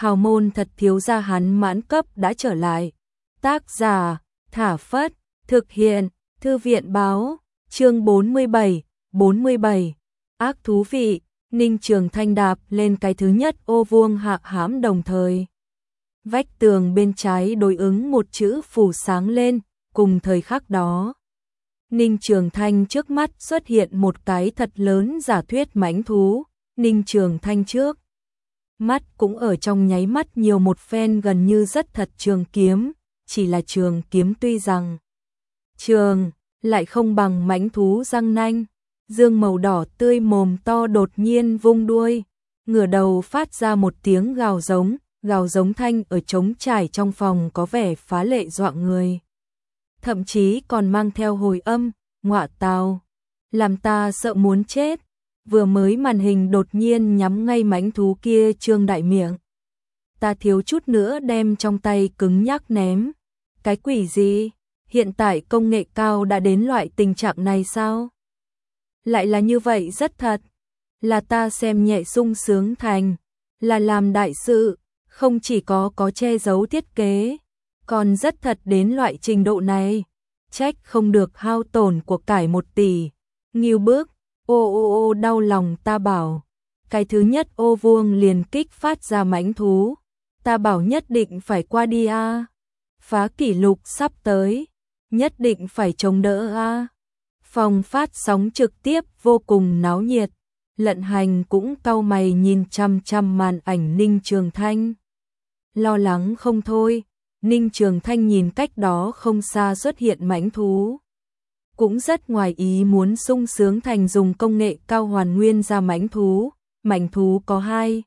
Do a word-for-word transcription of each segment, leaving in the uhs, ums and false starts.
hào môn thật thiếu gia hắn mãn cấp đã trở lại. Tác giả, Thả Phất, thực hiện, Thư viện báo, chương bốn mươi bảy, bốn mươi bảy. Ác thú vị, Ninh Trường Thanh đạp lên cái thứ nhất ô vuông hạ hãm đồng thời. Vách tường bên trái đối ứng một chữ phủ sáng lên, cùng thời khắc đó. Ninh Trường Thanh trước mắt xuất hiện một cái thật lớn giả thuyết mãnh thú, Ninh Trường Thanh trước. Mắt cũng ở trong nháy mắt nhiều một phen gần như rất thật trường kiếm, chỉ là trường kiếm tuy rằng trường lại không bằng mãnh thú răng nanh. Dương màu đỏ tươi mồm to đột nhiên vung đuôi, ngửa đầu phát ra một tiếng gào giống, gào giống thanh ở trống trải trong phòng có vẻ phá lệ dọa người. Thậm chí còn mang theo hồi âm, ngọa tào, làm ta sợ muốn chết. Vừa mới màn hình đột nhiên nhắm ngay mãnh thú kia trương đại miệng. Ta thiếu chút nữa đem trong tay cứng nhắc ném. Cái quỷ gì? Hiện tại công nghệ cao đã đến loại tình trạng này sao? Lại là như vậy rất thật. Là ta xem nhẹ sung sướng thành. Là làm đại sự, không chỉ có có che giấu thiết kế, còn rất thật đến loại trình độ này. Trách không được hao tổn của cải một tỷ. Nghiêu bước, ô ô ô đau lòng ta bảo. Cái thứ nhất ô vuông liền kích phát ra mãnh thú. Ta bảo nhất định phải qua đi a à. Phá kỷ lục sắp tới. Nhất định phải chống đỡ a à. Phòng phát sóng trực tiếp vô cùng náo nhiệt. Lận Hành cũng cau mày nhìn chăm chăm màn ảnh Ninh Trường Thanh. Lo lắng không thôi, Ninh Trường Thanh nhìn cách đó không xa xuất hiện mãnh thú. Cũng rất ngoài ý muốn sung sướng thành dùng công nghệ cao hoàn nguyên ra mãnh thú. Mãnh thú có hai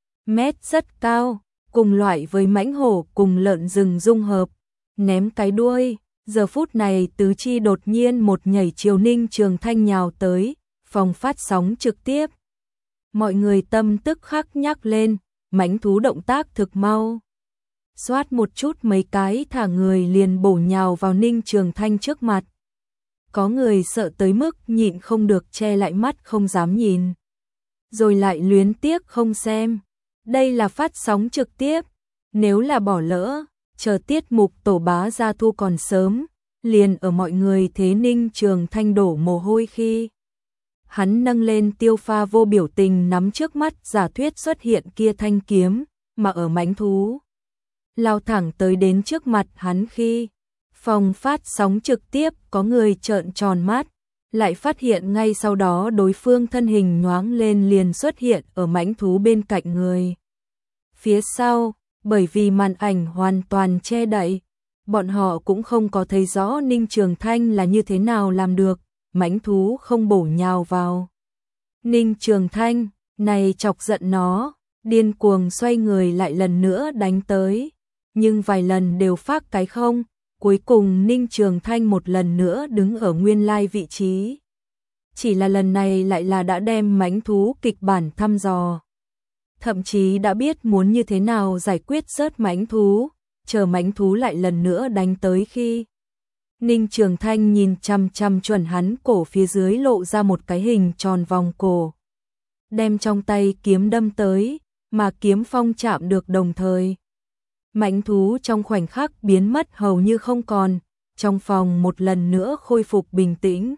mét rất cao, cùng loại với mãnh hổ cùng lợn rừng dung hợp. Ném cái đuôi, giờ phút này tứ chi đột nhiên một nhảy chiều Ninh Trường Thanh nhào tới, phòng phát sóng trực tiếp. Mọi người tâm tức khắc nhắc lên, mãnh thú động tác thực mau. Xoát một chút mấy cái thả người liền bổ nhào vào Ninh Trường Thanh trước mặt. Có người sợ tới mức nhịn không được che lại mắt không dám nhìn. Rồi lại luyến tiếc không xem. Đây là phát sóng trực tiếp. Nếu là bỏ lỡ, chờ tiết mục tổ bá ra thu còn sớm, liền ở mọi người thế Ninh Trường Thanh đổ mồ hôi khi. Hắn nâng lên tiêu pha vô biểu tình nắm trước mắt giả thuyết xuất hiện kia thanh kiếm, mà ở mãnh thú. Lao thẳng tới đến trước mặt hắn khi. Phòng phát sóng trực tiếp có người trợn tròn mắt, lại phát hiện ngay sau đó đối phương thân hình nhoáng lên liền xuất hiện ở mãnh thú bên cạnh người. Phía sau, bởi vì màn ảnh hoàn toàn che đậy, bọn họ cũng không có thấy rõ Ninh Trường Thanh là như thế nào làm được, mãnh thú không bổ nhào vào. Ninh Trường Thanh, này chọc giận nó, điên cuồng xoay người lại lần nữa đánh tới, nhưng vài lần đều phát cái không. Cuối cùng Ninh Trường Thanh một lần nữa đứng ở nguyên lai vị trí. Chỉ là lần này lại là đã đem mãnh thú kịch bản thăm dò. Thậm chí đã biết muốn như thế nào giải quyết rớt mãnh thú, chờ mãnh thú lại lần nữa đánh tới khi. Ninh Trường Thanh nhìn chăm chăm chuẩn hắn cổ phía dưới lộ ra một cái hình tròn vòng cổ. Đem trong tay kiếm đâm tới, mà kiếm phong chạm được đồng thời. Mãnh thú trong khoảnh khắc biến mất hầu như không còn, trong phòng một lần nữa khôi phục bình tĩnh.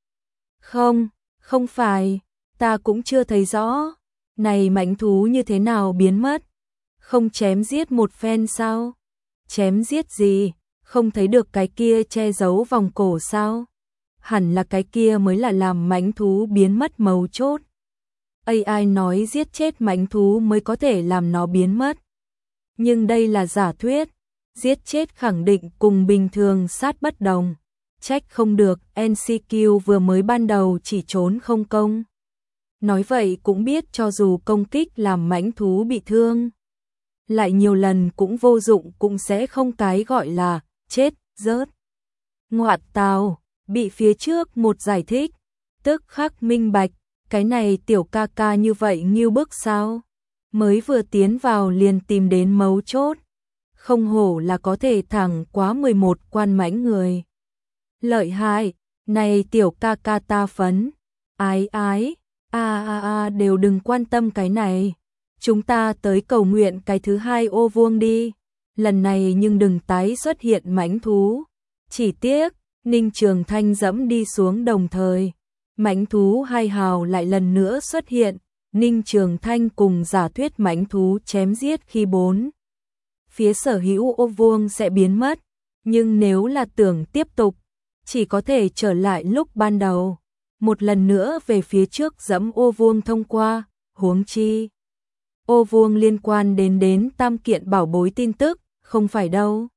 Không, không phải, ta cũng chưa thấy rõ, này mãnh thú như thế nào biến mất? Không chém giết một phen sao? Chém giết gì? Không thấy được cái kia che giấu vòng cổ sao? Hẳn là cái kia mới là làm mãnh thú biến mất mấu chốt. a i nói giết chết mãnh thú mới có thể làm nó biến mất. Nhưng đây là giả thuyết, giết chết khẳng định cùng bình thường sát bất đồng. Trách không được en xê quy vừa mới ban đầu chỉ trốn không công. Nói vậy cũng biết cho dù công kích làm mãnh thú bị thương, lại nhiều lần cũng vô dụng cũng sẽ không cái gọi là chết, rớt. Ngoạt tào, bị phía trước một giải thích, tức khắc minh bạch, cái này tiểu ca ca như vậy nghiêu bức sao? Mới vừa tiến vào liền tìm đến mấu chốt. Không hổ là có thể thẳng quá mười một quan mãnh người. Lợi hại, này tiểu ca ca ta phấn. Ái ái, a a a đều đừng quan tâm cái này. chúng ta tới cầu nguyện cái thứ hai ô vuông đi. Lần này nhưng đừng tái xuất hiện mãnh thú. Chỉ tiếc, Ninh Trường Thanh dẫm đi xuống đồng thời. Mãnh thú hai hào lại lần nữa xuất hiện. Ninh Trường Thanh cùng giả thuyết mãnh thú chém giết khi bốn phía sở hữu ô vuông sẽ biến mất. Nhưng nếu là tưởng tiếp tục, chỉ có thể trở lại lúc ban đầu. Một lần nữa về phía trước dẫm ô vuông thông qua, huống chi. Ô vuông liên quan đến đến tam kiện bảo bối tin tức, không phải đâu.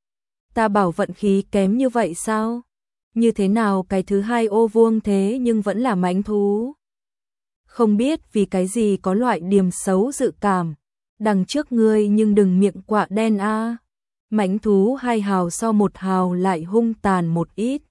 Ta bảo vận khí kém như vậy sao? Như thế nào cái thứ hai ô vuông thế nhưng vẫn là mãnh thú? Không biết vì cái gì có loại điểm xấu dự cảm. Đằng trước ngươi nhưng đừng miệng quạ đen a. À. Mãnh thú hai hào so một hào lại hung tàn một ít.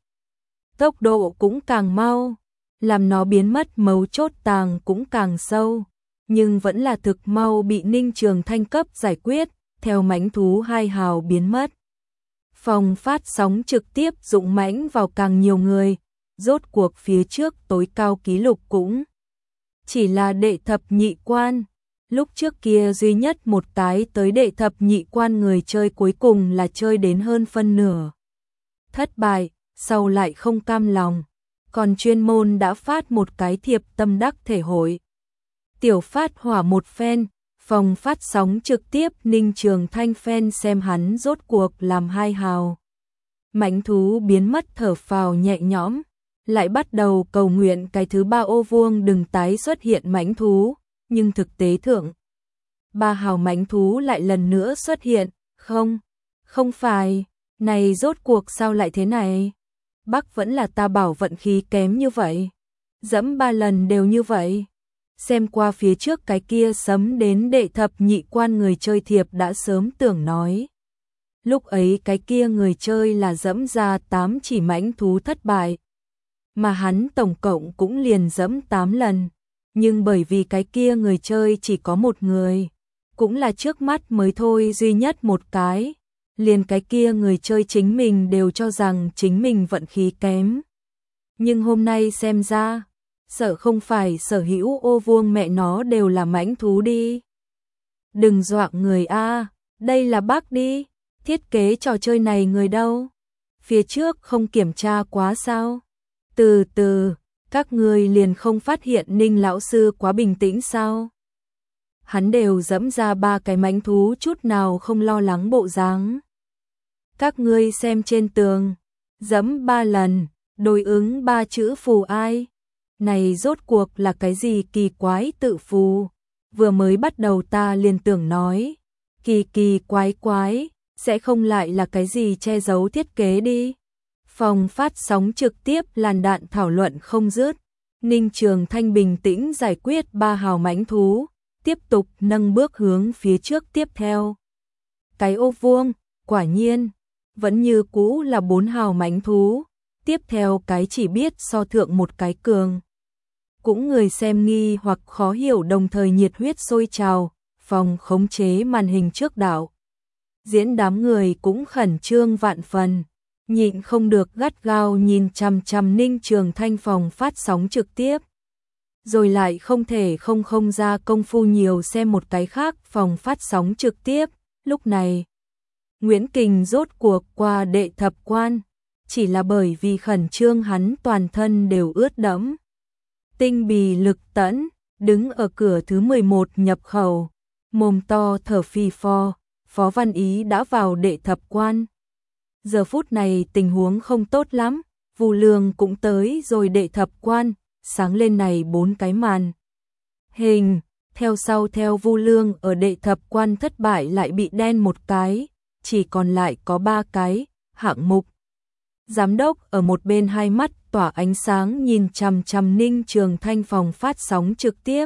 Tốc độ cũng càng mau, làm nó biến mất mấu chốt tàng cũng càng sâu. Nhưng vẫn là thực mau bị Ninh Trường Thanh cấp giải quyết, theo mãnh thú hai hào biến mất. Phòng phát sóng trực tiếp dụng mãnh vào càng nhiều người, rốt cuộc phía trước tối cao kỷ lục cũng chỉ là đệ thập nhị quan. Lúc trước kia duy nhất một cái tới đệ thập nhị quan người chơi cuối cùng là chơi đến hơn phân nửa. Thất bại, sau lại không cam lòng, còn chuyên môn đã phát một cái thiệp tâm đắc thể hội. Tiểu phát hỏa một phen, phòng phát sóng trực tiếp Ninh Trường Thanh fan xem hắn rốt cuộc làm hai hào. Mãnh thú biến mất thở phào nhẹ nhõm, lại bắt đầu cầu nguyện cái thứ ba ô vuông đừng tái xuất hiện mãnh thú, nhưng thực tế thượng. Ba hào mãnh thú lại lần nữa xuất hiện, không, không phải, này rốt cuộc sao lại thế này? Bắc vẫn là ta bảo vận khí kém như vậy, dẫm ba lần đều như vậy. Xem qua phía trước cái kia sấm đến đệ thập nhị quan người chơi thiệp đã sớm tưởng nói. Lúc ấy cái kia người chơi là dẫm ra tám chỉ mãnh thú thất bại. Mà hắn tổng cộng cũng liền dẫm tám lần. Nhưng bởi vì cái kia người chơi chỉ có một người. Cũng là trước mắt mới thôi duy nhất một cái. Liền cái kia người chơi chính mình đều cho rằng chính mình vận khí kém. Nhưng hôm nay xem ra, sợ không phải sở hữu ô vuông mẹ nó đều là mãnh thú đi. Đừng dọa người a, đây là bác đi, thiết kế trò chơi này người đâu? Phía trước không kiểm tra quá sao? Từ từ, các người liền không phát hiện Ninh lão sư quá bình tĩnh sao? Hắn đều dẫm ra ba cái mãnh thú chút nào không lo lắng bộ dáng. Các ngươi xem trên tường, dẫm ba lần, đối ứng ba chữ phù ai? Này rốt cuộc là cái gì kỳ quái tự phù? Vừa mới bắt đầu ta liền tưởng nói, kỳ kỳ quái quái, sẽ không lại là cái gì che giấu thiết kế đi. Phòng phát sóng trực tiếp làn đạn thảo luận không dứt. Ninh Trường Thanh bình tĩnh giải quyết ba hào mãnh thú, tiếp tục nâng bước hướng phía trước tiếp theo. Cái ô vuông, quả nhiên, vẫn như cũ là bốn hào mãnh thú, tiếp theo cái chỉ biết so thượng một cái cường. Cũng người xem nghi hoặc khó hiểu đồng thời nhiệt huyết sôi trào, phòng khống chế màn hình trước đạo. Diễn đám người cũng khẩn trương vạn phần, nhịn không được gắt gao nhìn chằm chằm Ninh Trường Thanh phòng phát sóng trực tiếp. Rồi lại không thể không không ra công phu nhiều xem một cái khác phòng phát sóng trực tiếp. Lúc này, Nguyễn Kình rốt cuộc qua đệ thập quan, chỉ là bởi vì khẩn trương hắn toàn thân đều ướt đẫm. Tinh bì lực tẫn, đứng ở cửa thứ mười một nhập khẩu, mồm to thở phì phò, Phó Văn Ý đã vào đệ thập quan. Giờ phút này tình huống không tốt lắm, Vu Lương cũng tới rồi đệ thập quan, sáng lên này bốn cái màn hình, theo sau theo Vu Lương ở đệ thập quan thất bại lại bị đen một cái, chỉ còn lại có ba cái hạng mục. Giám đốc ở một bên hai mắt tỏa ánh sáng nhìn chằm chằm Ninh Trường Thanh phòng phát sóng trực tiếp.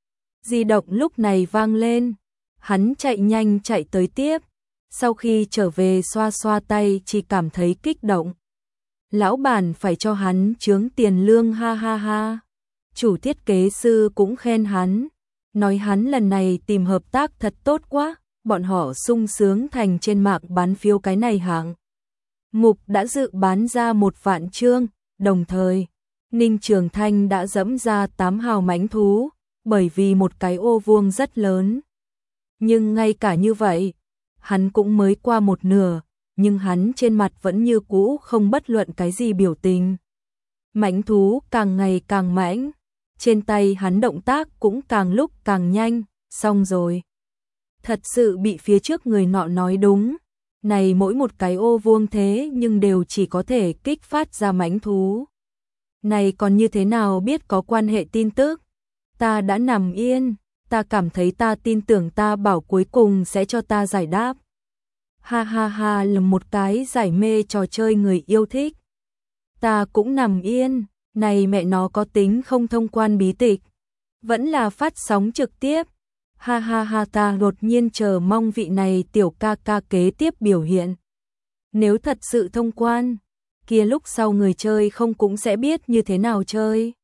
Di động lúc này vang lên, hắn chạy nhanh chạy tới tiếp, sau khi trở về xoa xoa tay chỉ cảm thấy kích động. Lão bản phải cho hắn chướng tiền lương ha ha ha. Chủ thiết kế sư cũng khen hắn, nói hắn lần này tìm hợp tác thật tốt quá, bọn họ sung sướng thành trên mạng bán phiếu cái này hạng mục đã dự bán ra một vạn chương, đồng thời Ninh Trường Thanh đã dẫm ra tám hào mãnh thú, bởi vì một cái ô vuông rất lớn. Nhưng ngay cả như vậy, hắn cũng mới qua một nửa, nhưng hắn trên mặt vẫn như cũ không bất luận cái gì biểu tình. Mãnh thú càng ngày càng mãnh, trên tay hắn động tác cũng càng lúc càng nhanh, xong rồi. Thật sự bị phía trước người nọ nói đúng, này mỗi một cái ô vuông thế nhưng đều chỉ có thể kích phát ra mãnh thú. Này còn như thế nào biết có quan hệ tin tức? Ta đã nằm yên, ta cảm thấy ta tin tưởng ta bảo cuối cùng sẽ cho ta giải đáp. Ha ha ha, là một cái giải mê trò chơi người yêu thích. Ta cũng nằm yên, này mẹ nó có tính không thông quan bí tịch, vẫn là phát sóng trực tiếp. Ha ha ha, ta đột nhiên chờ mong vị này tiểu ca ca kế tiếp biểu hiện. Nếu thật sự thông quan, kia lúc sau người chơi không cũng sẽ biết như thế nào chơi.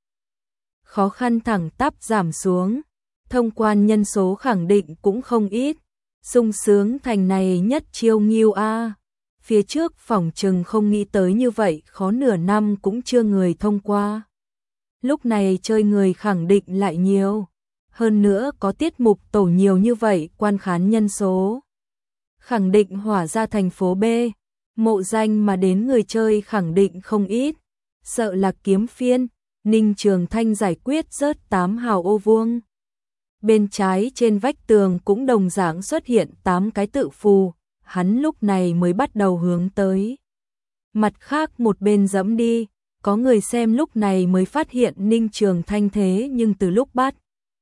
Khó khăn thẳng tắp giảm xuống, thông quan nhân số khẳng định cũng không ít. Sung sướng thành này nhất chiêu nghiêu a. Phía trước phỏng chừng không nghĩ tới như vậy, khó nửa năm cũng chưa người thông qua. Lúc này chơi người khẳng định lại nhiều. Hơn nữa có tiết mục tổ nhiều như vậy, quan khán nhân số khẳng định hỏa ra thành phố B, mộ danh mà đến người chơi khẳng định không ít. Sợ là kiếm phiên, Ninh Trường Thanh giải quyết rớt tám hào ô vuông. Bên trái trên vách tường cũng đồng dạng xuất hiện tám cái tự phù, hắn lúc này mới bắt đầu hướng tới. Mặt khác một bên dẫm đi, có người xem lúc này mới phát hiện Ninh Trường Thanh thế nhưng từ lúc bắt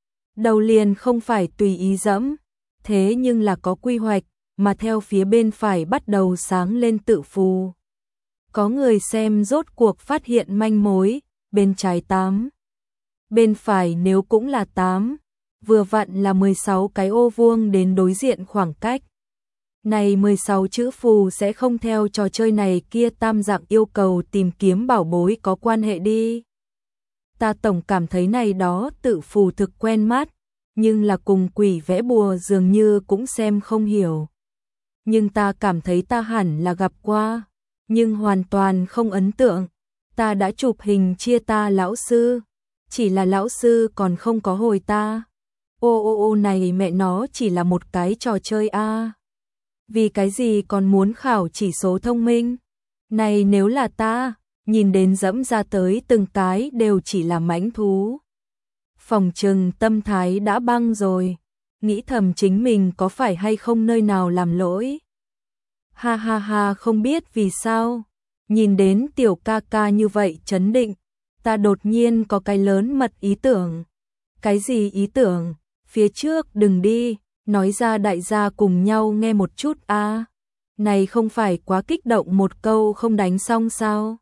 đầu liền không phải tùy ý dẫm, thế nhưng là có quy hoạch, mà theo phía bên phải bắt đầu sáng lên tự phù. Có người xem rốt cuộc phát hiện manh mối, bên trái tám, bên phải nếu cũng là tám, vừa vặn là mười sáu cái ô vuông đến đối diện khoảng cách. Này mười sáu chữ phù sẽ không theo trò chơi này kia tam dạng yêu cầu tìm kiếm bảo bối có quan hệ đi. Ta tổng cảm thấy này đó tự phù thực quen mắt, nhưng là cùng quỷ vẽ bùa dường như cũng xem không hiểu. Nhưng ta cảm thấy ta hẳn là gặp qua, nhưng hoàn toàn không ấn tượng. Ta đã chụp hình chia ta lão sư, chỉ là lão sư còn không có hồi ta. Ô ô ô, này mẹ nó chỉ là một cái trò chơi a. À. Vì cái gì còn muốn khảo chỉ số thông minh? Này nếu là ta, nhìn đến dẫm ra tới từng cái đều chỉ là mãnh thú. Phòng trừng tâm thái đã băng rồi, nghĩ thầm chính mình có phải hay không nơi nào làm lỗi. Ha ha ha, không biết vì sao, nhìn đến tiểu ca ca như vậy chấn định, ta đột nhiên có cái lớn mật ý tưởng. Cái gì ý tưởng? Phía trước đừng đi, nói ra đại gia cùng nhau nghe một chút a. À. Này không phải quá kích động một câu không đánh xong sao?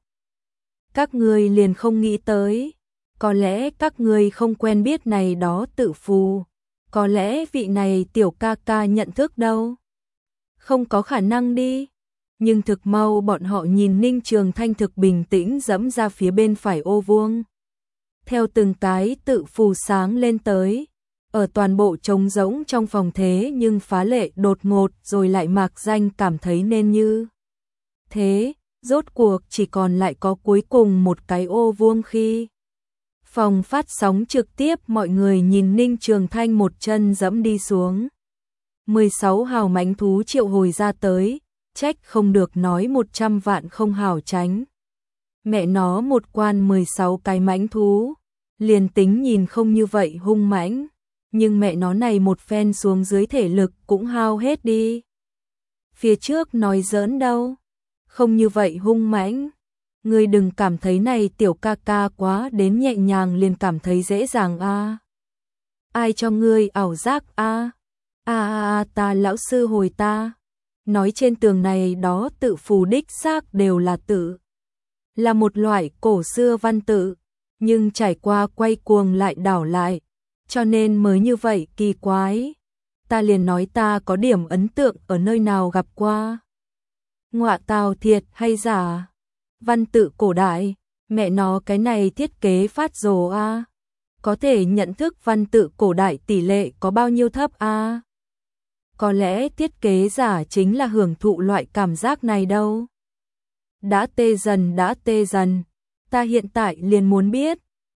Các người liền không nghĩ tới, có lẽ các người không quen biết này đó tự phù, có lẽ vị này tiểu ca ca nhận thức đâu. Không có khả năng đi. Nhưng thực mau bọn họ nhìn Ninh Trường Thanh thực bình tĩnh dẫm ra phía bên phải ô vuông. Theo từng cái tự phù sáng lên tới, ở toàn bộ trống rỗng trong phòng thế nhưng phá lệ đột ngột rồi lại mạc danh cảm thấy nên như. Thế, rốt cuộc chỉ còn lại có cuối cùng một cái ô vuông khi. Phòng phát sóng trực tiếp mọi người nhìn Ninh Trường Thanh một chân dẫm đi xuống. mười sáu hào mãnh thú triệu hồi ra tới, trách không được nói một trăm vạn không hào tránh. Mẹ nó một quan mười sáu cái mãnh thú, liền tính nhìn không như vậy hung mãnh, nhưng mẹ nó này một phen xuống dưới thể lực cũng hao hết đi. Phía trước nói giỡn đâu, không như vậy hung mãnh. Ngươi đừng cảm thấy này tiểu ca ca quá đến nhẹ nhàng liền cảm thấy dễ dàng a. À. Ai cho ngươi ảo giác a? À? A a a, ta lão sư hồi ta. Nói trên tường này đó tự phù đích xác đều là tự. Là một loại cổ xưa văn tự, nhưng trải qua quay cuồng lại đảo lại, cho nên mới như vậy kỳ quái. Ta liền nói ta có điểm ấn tượng ở nơi nào gặp qua. Ngọa tào, thiệt hay giả? Văn tự cổ đại, mẹ nó cái này thiết kế phát rồ a. À. Có thể nhận thức văn tự cổ đại tỷ lệ có bao nhiêu thấp a? À. Có lẽ thiết kế giả chính là hưởng thụ loại cảm giác này đâu. Đã tê dần đã tê dần, ta hiện tại liền muốn biết,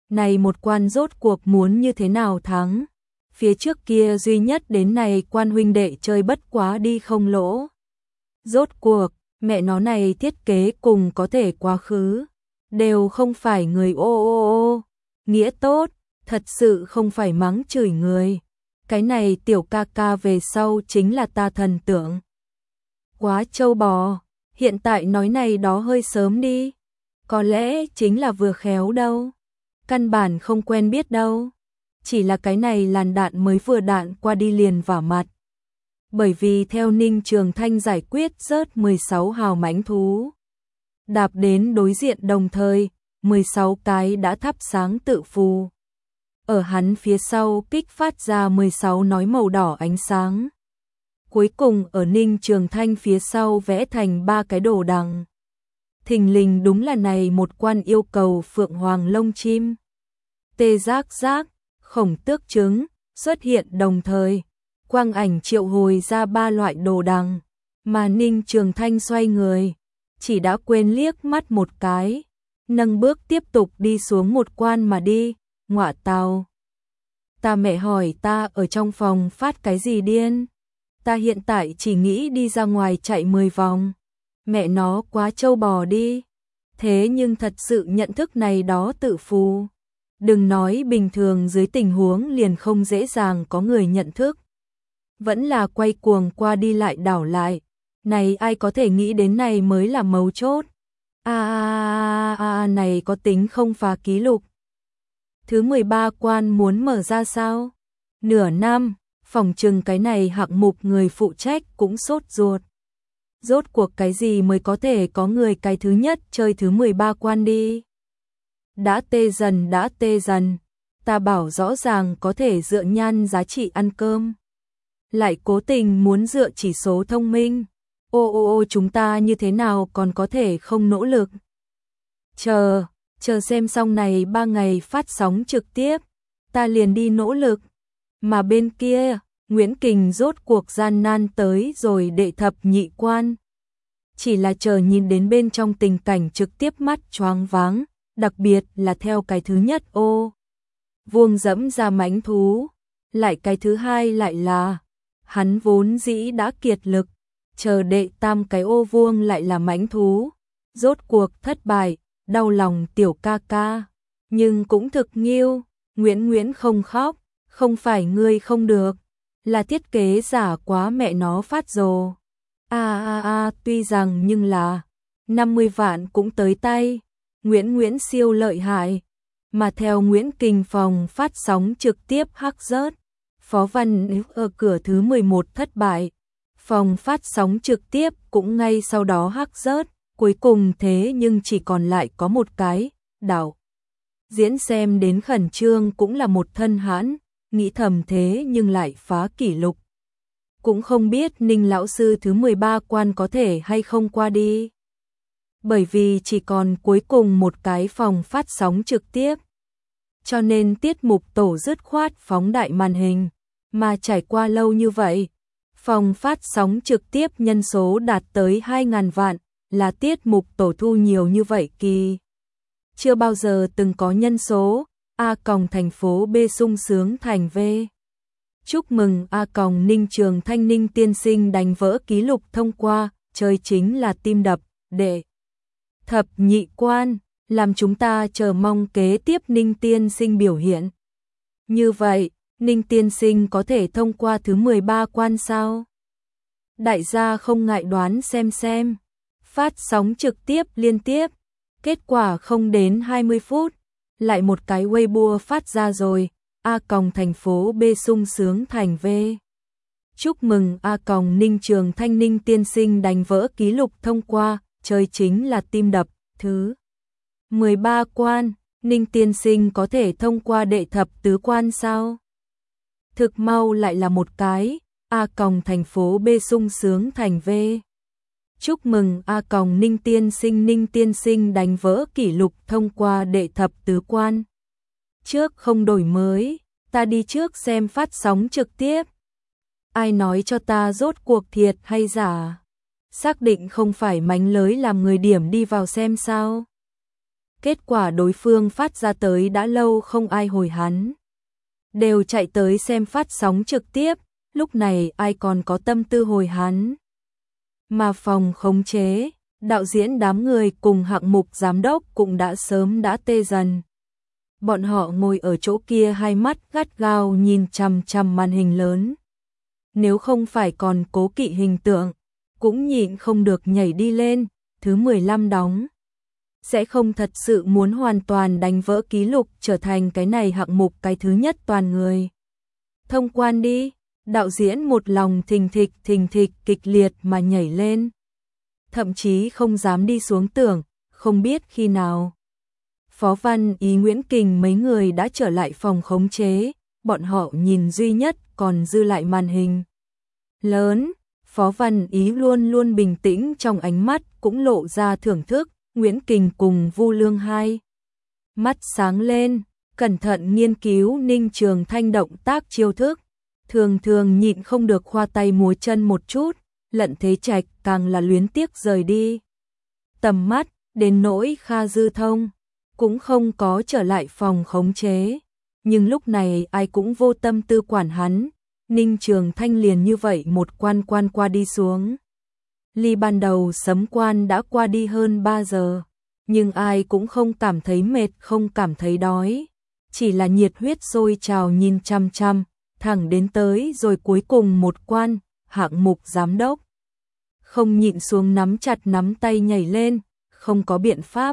Này một quan rốt cuộc muốn như thế nào thắng? Phía trước kia duy nhất đến này quan huynh đệ chơi bất quá đi không lỗ. Rốt cuộc, mẹ nó này thiết kế cùng có thể quá khứ. Đều không phải người ô ô ô, nghĩa tốt, thật sự không phải mắng chửi người. Cái này tiểu ca ca về sau chính là ta thần tượng. Quá trâu bò, hiện tại nói này đó hơi sớm đi. Có lẽ chính là vừa khéo đâu. Căn bản không quen biết đâu. Chỉ là cái này làn đạn mới vừa đạn qua đi liền vả mặt. Bởi vì theo Ninh Trường Thanh giải quyết rớt mười sáu hào mãnh thú. Đạp đến đối diện đồng thời, mười sáu cái đã thắp sáng tự phù. Ở hắn phía sau kích phát ra mười sáu nói màu đỏ ánh sáng. Cuối cùng ở Ninh Trường Thanh phía sau vẽ thành ba cái đồ đằng. Thình lình đúng là này một quan yêu cầu phượng hoàng lông chim. Tê giác giác, khổng tước trứng, xuất hiện đồng thời. Quang ảnh triệu hồi ra ba loại đồ đằng. Mà Ninh Trường Thanh xoay người. Chỉ đã quên liếc mắt một cái. Nâng bước tiếp tục đi xuống một quan mà đi. Ngọa tào. Ta mẹ hỏi ta ở trong phòng phát cái gì điên. Ta hiện tại chỉ nghĩ đi ra ngoài chạy mười vòng. Mẹ nó quá trâu bò đi. Thế nhưng thật sự nhận thức này đó tự phù. Đừng nói bình thường dưới tình huống liền không dễ dàng có người nhận thức. Vẫn là quay cuồng qua đi lại đảo lại. Này ai có thể nghĩ đến này mới là mấu chốt. A a a này có tính không phá ký lục. Thứ mười ba quan muốn mở ra sao? Nửa năm, phòng trừng cái này hạng mục người phụ trách cũng sốt ruột. Rốt cuộc cái gì mới có thể có người cái thứ nhất chơi thứ mười ba quan đi. Đã tê dần đã tê dần, ta bảo rõ ràng có thể dựa nhan giá trị ăn cơm. Lại cố tình muốn dựa chỉ số thông minh. Ô ô ô chúng ta như thế nào còn có thể không nỗ lực. Chờ, chờ xem xong này ba ngày phát sóng trực tiếp, ta liền đi nỗ lực. Mà bên kia, Nguyễn Kình rốt cuộc gian nan tới rồi đệ thập nhị quan. Chỉ là chờ nhìn đến bên trong tình cảnh trực tiếp mắt choáng váng, đặc biệt là theo cái thứ nhất ô. Vuông dẫm ra mãnh thú, lại cái thứ hai lại là, hắn vốn dĩ đã kiệt lực, chờ đệ tam cái ô vuông lại là mãnh thú. Rốt cuộc thất bại, đau lòng tiểu ca ca, nhưng cũng thực nghiêu, Nguyễn Nguyễn không khóc, không phải ngươi không được. Là thiết kế giả quá mẹ nó phát rồ. A a a tuy rằng nhưng là năm mươi vạn cũng tới tay. Nguyễn Nguyễn siêu lợi hại. Mà theo Nguyễn Kình phòng phát sóng trực tiếp hắc rớt. Phó Văn ở cửa thứ mười một thất bại. Phòng phát sóng trực tiếp cũng ngay sau đó hắc rớt. Cuối cùng thế nhưng chỉ còn lại có một cái, đảo. Diễn xem đến khẩn trương cũng là một thân hãn. Nghĩ thầm thế nhưng lại phá kỷ lục. Cũng không biết Ninh lão sư thứ mười ba quan có thể hay không qua đi. Bởi vì chỉ còn cuối cùng một cái phòng phát sóng trực tiếp. Cho nên tiết mục tổ dứt khoát phóng đại màn hình. Mà trải qua lâu như vậy, phòng phát sóng trực tiếp nhân số đạt tới hai nghìn vạn, là tiết mục tổ thu nhiều như vậy kỳ. Chưa bao giờ từng có nhân số. A còng thành phố B sung sướng thành V. Chúc mừng A còng Ninh Trường Thanh Ninh tiên sinh đánh vỡ ký lục thông qua, chơi chính là tim đập, đệ thập nhị quan, làm chúng ta chờ mong kế tiếp Ninh tiên sinh biểu hiện. Như vậy, Ninh tiên sinh có thể thông qua thứ mười ba quan sao? Đại gia không ngại đoán xem xem. Phát sóng trực tiếp liên tiếp, kết quả không đến hai mươi phút. Lại một cái Weibo phát ra rồi, A còng thành phố B sung sướng thành V. Chúc mừng A còng Ninh Trường Thanh Ninh tiên sinh đánh vỡ ký lục thông qua, chơi chính là tim đập, thứ mười ba quan, Ninh tiên sinh có thể thông qua đệ thập tứ quan sao? Thực mau lại là một cái, A còng thành phố B sung sướng thành V. Chúc mừng A còng Ninh tiên sinh Ninh tiên sinh đánh vỡ kỷ lục thông qua đệ thập tứ quan. Trước không đổi mới, ta đi trước xem phát sóng trực tiếp. Ai nói cho ta rốt cuộc thiệt hay giả? Xác định không phải mánh lới làm người điểm đi vào xem sao? Kết quả đối phương phát ra tới đã lâu không ai hồi hắn. Đều chạy tới xem phát sóng trực tiếp, lúc này ai còn có tâm tư hồi hắn. Mà phòng khống chế, đạo diễn đám người cùng hạng mục giám đốc cũng đã sớm đã tê dần. Bọn họ ngồi ở chỗ kia hai mắt gắt gao nhìn chằm chằm màn hình lớn. Nếu không phải còn cố kỵ hình tượng, cũng nhịn không được nhảy đi lên, thứ mười lăm đóng. Sẽ không thật sự muốn hoàn toàn đánh vỡ ký lục trở thành cái này hạng mục cái thứ nhất toàn người. Thông quan đi, đạo diễn một lòng thình thịch thình thịch kịch liệt mà nhảy lên. Thậm chí không dám đi xuống tưởng, không biết khi nào. Phó Văn Ý Nguyễn Kình mấy người đã trở lại phòng khống chế, bọn họ nhìn duy nhất còn dư lại màn hình lớn. Phó Văn Ý luôn luôn bình tĩnh trong ánh mắt cũng lộ ra thưởng thức, Nguyễn Kình cùng Vu Lương hai. Mắt sáng lên, cẩn thận nghiên cứu Ninh Trường Thanh động tác chiêu thức, thường thường nhịn không được khoa tay múa chân một chút, Lận Thế Trạch càng là luyến tiếc rời đi. Tầm mắt, đến nỗi Kha Dư Thông, cũng không có trở lại phòng khống chế, nhưng lúc này ai cũng vô tâm tư quản hắn. Ninh Trường Thanh liền như vậy một quan quan qua đi xuống. Ly ban đầu sấm quan đã qua đi hơn ba giờ, nhưng ai cũng không cảm thấy mệt, không cảm thấy đói, chỉ là nhiệt huyết sôi trào nhìn chăm chăm, thẳng đến tới rồi cuối cùng một quan, hạng mục giám đốc. Không nhịn xuống nắm chặt nắm tay nhảy lên, không có biện pháp.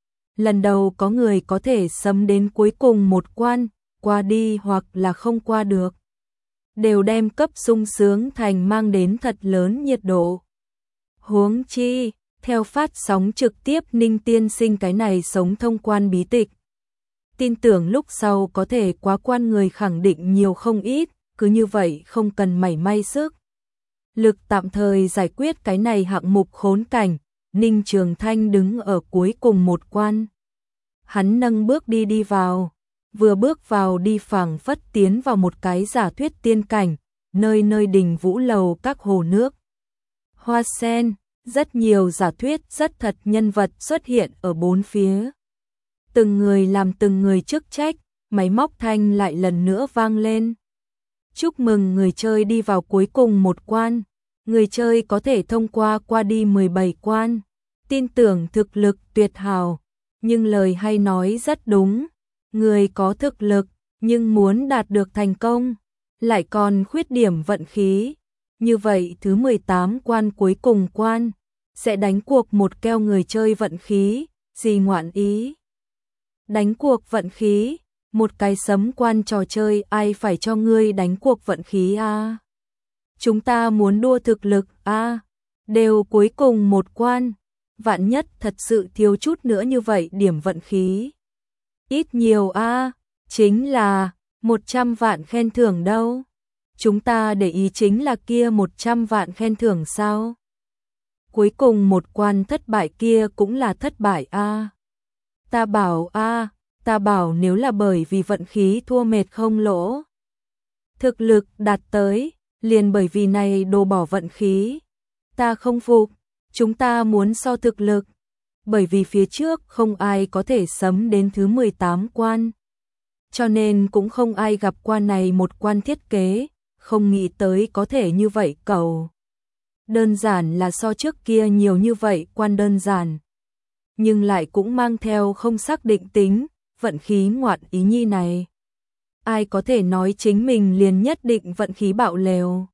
Lần đầu có người có thể sấm đến cuối cùng một quan, qua đi hoặc là không qua được. Đều đem cấp sung sướng thành mang đến thật lớn nhiệt độ. Huống chi, theo phát sóng trực tiếp Ninh tiên sinh cái này sống thông quan bí tịch. Tin tưởng lúc sau có thể quá quan người khẳng định nhiều không ít, cứ như vậy không cần mảy may sức lực tạm thời giải quyết cái này hạng mục khốn cảnh. Ninh Trường Thanh đứng ở cuối cùng một quan. Hắn nâng bước đi đi vào, vừa bước vào đi phảng phất tiến vào một cái giả thuyết tiên cảnh, nơi nơi đình vũ lầu các hồ nước. Hoa sen, rất nhiều giả thuyết rất thật nhân vật xuất hiện ở bốn phía. Từng người làm từng người chức trách, máy móc thanh lại lần nữa vang lên. Chúc mừng người chơi đi vào cuối cùng một quan, người chơi có thể thông qua qua đi mười bảy quan, tin tưởng thực lực tuyệt hảo, nhưng lời hay nói rất đúng, người có thực lực, nhưng muốn đạt được thành công, lại còn khuyết điểm vận khí. Như vậy thứ mười tám quan cuối cùng quan, sẽ đánh cuộc một keo người chơi vận khí, gì ngoạn ý. Đánh cuộc vận khí, một cái sấm quan trò chơi ai phải cho ngươi đánh cuộc vận khí a? À? Chúng ta muốn đua thực lực a, à? Đều cuối cùng một quan, vạn nhất thật sự thiếu chút nữa như vậy điểm vận khí. Ít nhiều a, à? Chính là một trăm vạn khen thưởng đâu. Chúng ta để ý chính là kia một trăm vạn khen thưởng sao? Cuối cùng một quan thất bại kia cũng là thất bại a. À? Ta bảo a, à, ta bảo nếu là bởi vì vận khí thua mệt không lỗ. Thực lực đạt tới, liền bởi vì này đồ bỏ vận khí. Ta không phục, chúng ta muốn so thực lực. Bởi vì phía trước không ai có thể sấm đến thứ mười tám quan. Cho nên cũng không ai gặp qua này một quan thiết kế, không nghĩ tới có thể như vậy cầu. Đơn giản là so trước kia nhiều như vậy quan đơn giản. Nhưng lại cũng mang theo không xác định tính, vận khí ngoạn ý nhi này. Ai có thể nói chính mình liền nhất định vận khí bạo lều.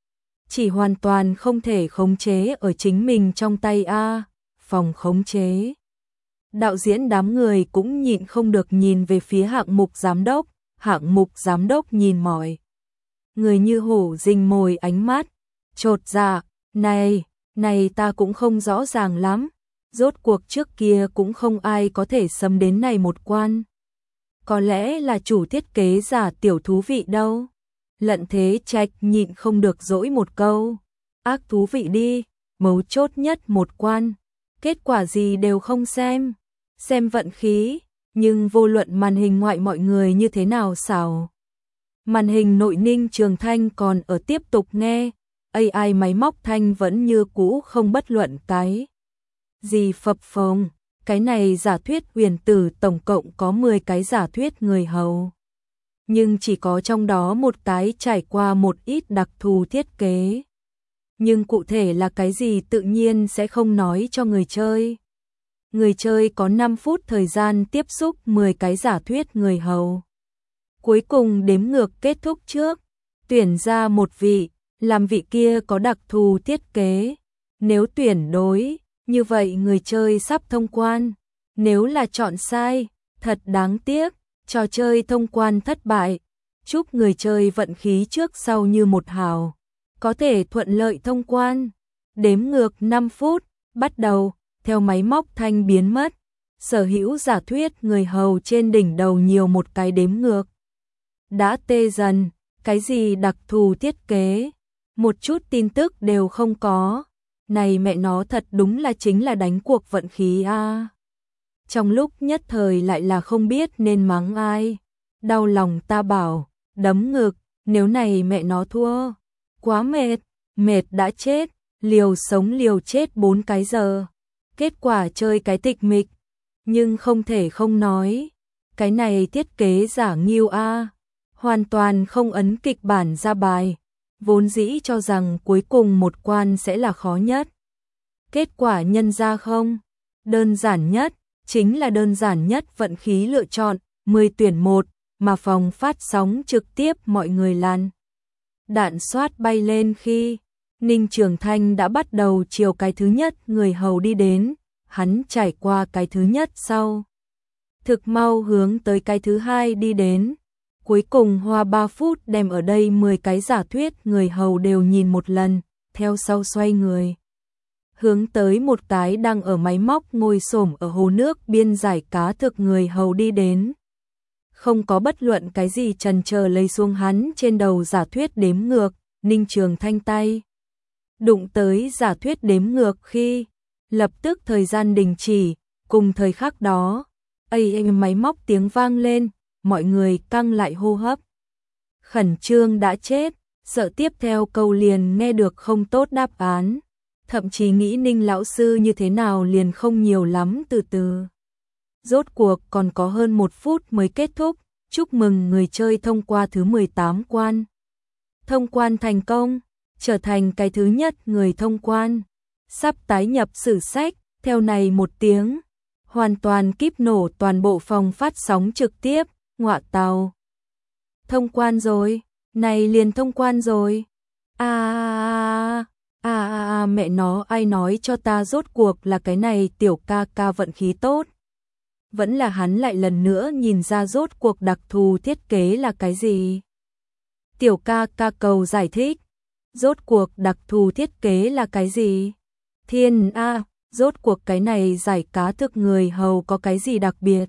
Chỉ hoàn toàn không thể khống chế ở chính mình trong tay a, phòng khống chế. Đạo diễn đám người cũng nhịn không được nhìn về phía hạng mục giám đốc, hạng mục giám đốc nhìn mỏi. Người như hổ rình mồi ánh mắt, chột dạ, này, này ta cũng không rõ ràng lắm. Rốt cuộc trước kia cũng không ai có thể xâm đến này một quan. Có lẽ là chủ thiết kế giả tiểu thú vị đâu. Lận Thế Trạch nhịn không được dỗi một câu. Ác thú vị đi, mấu chốt nhất một quan. Kết quả gì đều không xem. Xem vận khí, nhưng vô luận màn hình ngoại mọi người như thế nào xảo. Màn hình nội Ninh Trường Thanh còn ở tiếp tục nghe. a i máy móc thanh vẫn như cũ không bất luận cái gì phập phồng, Cái này giả thuyết huyền tử tổng cộng có mười cái giả thuyết người hầu. Nhưng chỉ có trong đó một cái trải qua một ít đặc thù thiết kế. Nhưng cụ thể là cái gì tự nhiên sẽ không nói cho người chơi. Người chơi có năm phút thời gian tiếp xúc mười cái giả thuyết người hầu. Cuối cùng đếm ngược kết thúc trước, tuyển ra một vị, làm vị kia có đặc thù thiết kế. Nếu tuyển đối, như vậy người chơi sắp thông quan. Nếu là chọn sai, thật đáng tiếc, trò chơi thông quan thất bại. Chúc người chơi vận khí trước sau như một hào, có thể thuận lợi thông quan. Đếm ngược năm phút, bắt đầu, theo máy móc thanh biến mất. Sở hữu giả thuyết người hầu trên đỉnh đầu nhiều một cái đếm ngược. Đã tê dần, cái gì đặc thù thiết kế, một chút tin tức đều không có. Này mẹ nó thật đúng là chính là đánh cuộc vận khí a. À. Trong lúc nhất thời lại là không biết nên mắng ai. Đau lòng ta bảo, đấm ngực, nếu này mẹ nó thua. Quá mệt, mệt đã chết, liều sống liều chết bốn cái giờ. Kết quả chơi cái tịch mịch, nhưng không thể không nói. Cái này thiết kế giả nghiêu a, à. Hoàn toàn không ấn kịch bản ra bài. Vốn dĩ cho rằng cuối cùng một quan sẽ là khó nhất. Kết quả nhân ra không. Đơn giản nhất, chính là đơn giản nhất vận khí lựa chọn, mười tuyển một, mà phòng phát sóng trực tiếp mọi người lăn. Đạn xoát bay lên khi Ninh Trường Thanh đã bắt đầu chiều cái thứ nhất người hầu đi đến, hắn trải qua cái thứ nhất sau. Thực mau hướng tới cái thứ hai đi đến. Cuối cùng hoa ba phút đem ở đây mười cái giả thuyết người hầu đều nhìn một lần, theo sau xoay người. Hướng tới một cái đang ở máy móc ngồi xổm ở hồ nước biên giải cá thực người hầu đi đến. Không có bất luận cái gì chần chờ lấy xuống hắn trên đầu giả thuyết đếm ngược, Ninh Trường Thanh tay. Đụng tới giả thuyết đếm ngược khi, lập tức thời gian đình chỉ, cùng thời khắc đó, ây máy móc tiếng vang lên. Mọi người căng lại hô hấp. Khẩn trương đã chết, sợ tiếp theo câu liền nghe được không tốt đáp án. Thậm chí nghĩ Ninh lão sư như thế nào liền không nhiều lắm từ từ. Rốt cuộc còn có hơn một phút mới kết thúc. Chúc mừng người chơi thông qua thứ mười tám quan. Thông quan thành công, trở thành cái thứ nhất người thông quan. Sắp tái nhập sử sách, theo này một tiếng. Hoàn toàn kíp nổ toàn bộ phòng phát sóng trực tiếp. Ngọa tàu. Thông quan rồi, này liền thông quan rồi. À, à, à, à, à mẹ nó ai nói cho ta rốt cuộc là cái này tiểu ca ca vận khí tốt. Vẫn là hắn lại lần nữa nhìn ra rốt cuộc đặc thù thiết kế là cái gì. Tiểu ca ca cầu giải thích. Rốt cuộc đặc thù thiết kế là cái gì? Thiên A, rốt cuộc cái này giải cá thực người hầu có cái gì đặc biệt?